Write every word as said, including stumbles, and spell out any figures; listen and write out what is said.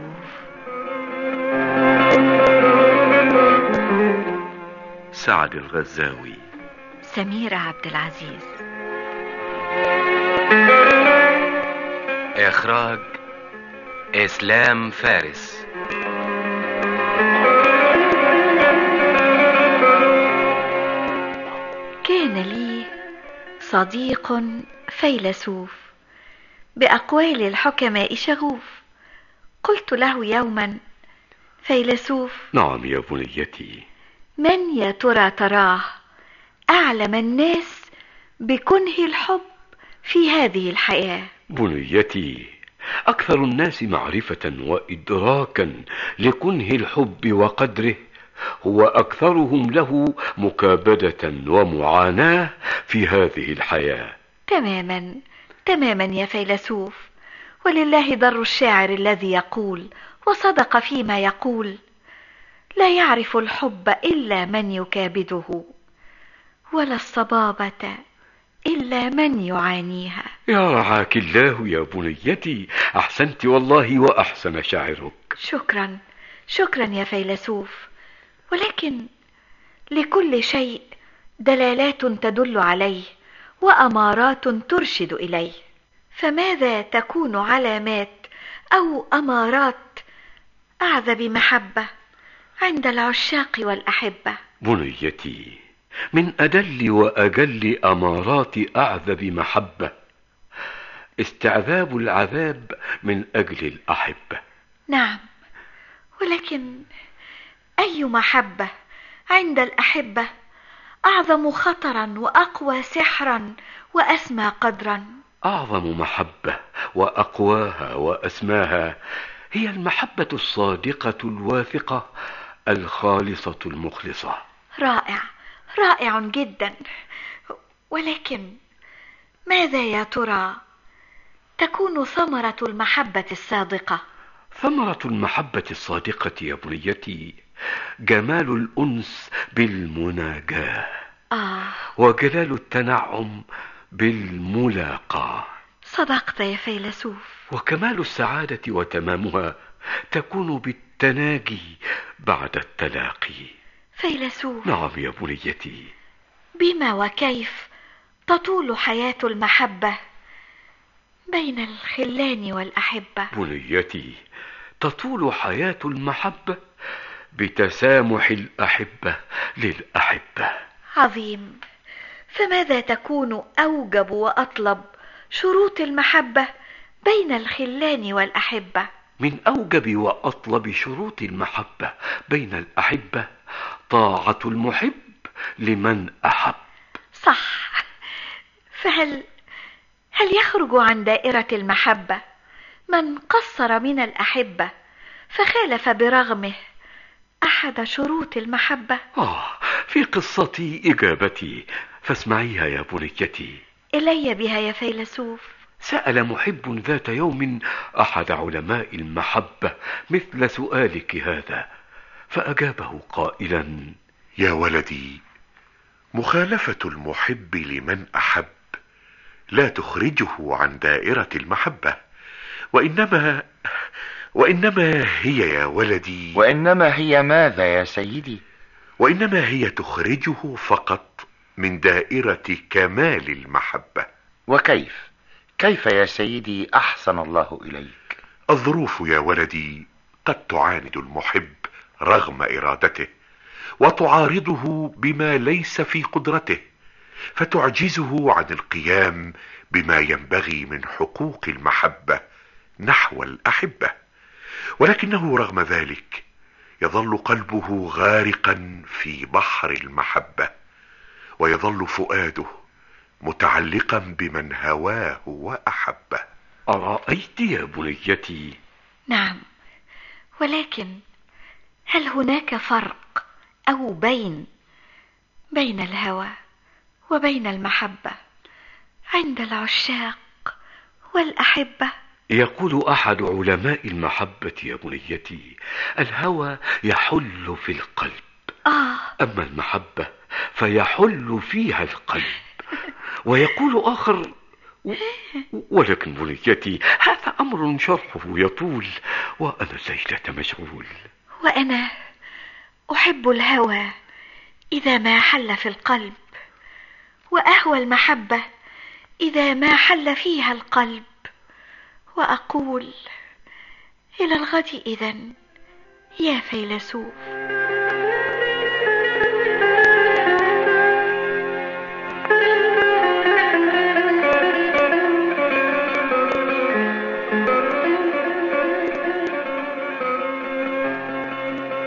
فيلسوف. سعد الغزاوي. سميرة عبد العزيز. إخراج إسلام فارس. كان لي صديق فيلسوف بأقوال الحكماء شغوف. قلت له يوما: فيلسوف. نعم يا بنيتي. من يا ترى تراه أعلم الناس بكنه الحب في هذه الحياة؟ بنيتي، أكثر الناس معرفة وإدراكا لكنه الحب وقدره هو أكثرهم له مكابدة ومعاناة في هذه الحياة. تماما تماما يا فيلسوف. ولله در الشاعر الذي يقول، وصدق فيما يقول: لا يعرف الحب إلا من يكابده، ولا الصبابة إلا من يعانيها. يا رعاك الله يا بنيتي، أحسنت والله وأحسن شاعرك. شكرا شكرا يا فيلسوف. ولكن لكل شيء دلالات تدل عليه وأمارات ترشد إليه، فماذا تكون علامات أو أمارات أعذب محبة عند العشاق والأحبة؟ بنيتي، من أدل وأجل أمارات أعذب محبة استعذاب العذاب من أجل الأحبة. نعم، ولكن أي محبة عند الأحبة أعظم خطرا وأقوى سحرا وأسمى قدرا؟ أعظم محبة وأقواها وأسماها هي المحبة الصادقة الواثقة الخالصة المخلصة. رائع رائع جدا. ولكن ماذا يا ترى تكون ثمرة المحبة الصادقة؟ ثمرة المحبة الصادقة يا بنيتي جمال الأنس بالمناجاة آه. وجلال التنعم بالملاقاة. صدقت يا فيلسوف. وكمال السعادة وتمامها تكون بالتناجي بعد التلاقي. فيلسوف. نعم يا بنيتي. بما وكيف تطول حياة المحبة بين الخلان والأحبة؟ بنيتي، تطول حياة المحبة بتسامح الأحبة للأحبة. عظيم. فماذا تكون أوجب وأطلب شروط المحبة بين الخلان والأحبة؟ من أوجب وأطلب شروط المحبة بين الأحبة طاعة المحب لمن أحب. صح. فهل هل يخرج عن دائرة المحبة من قصر من الأحبة فخالف برغمه أحد شروط المحبة؟ آه، في قصتي إجابتي، فاسمعيها يا بنيتي. إلي بها يا فيلسوف. سأل محب ذات يوم أحد علماء المحبة مثل سؤالك هذا، فأجابه قائلا: يا ولدي، مخالفة المحب لمن أحب لا تخرجه عن دائرة المحبة، وإنما وإنما هي يا ولدي وإنما هي ماذا يا سيدي؟ وإنما هي تخرجه فقط من دائرة كمال المحبة. وكيف كيف يا سيدي أحسن الله إليك؟ الظروف يا ولدي قد تعاند المحب رغم إرادته، وتعارضه بما ليس في قدرته، فتعجزه عن القيام بما ينبغي من حقوق المحبة نحو الأحبة. ولكنه رغم ذلك يظل قلبه غارقا في بحر المحبة، ويظل فؤاده متعلقا بمن هواه وأحبه. أرأيت يا بنيتي؟ نعم، ولكن هل هناك فرق أو بين بين الهوى وبين المحبة عند العشاق والأحبة؟ يقول أحد علماء المحبة يا بنيتي: الهوى يحل في القلب، آه. أما المحبة فيحل فيها القلب. ويقول آخر: ولكن بنيتي، هذا أمر شرحه يطول، وأنا الليلة مشغول. وأنا أحب الهوى إذا ما حل في القلب، وأهوى المحبة إذا ما حل فيها القلب، وأقول إلى الغد إذن يا فيلسوف.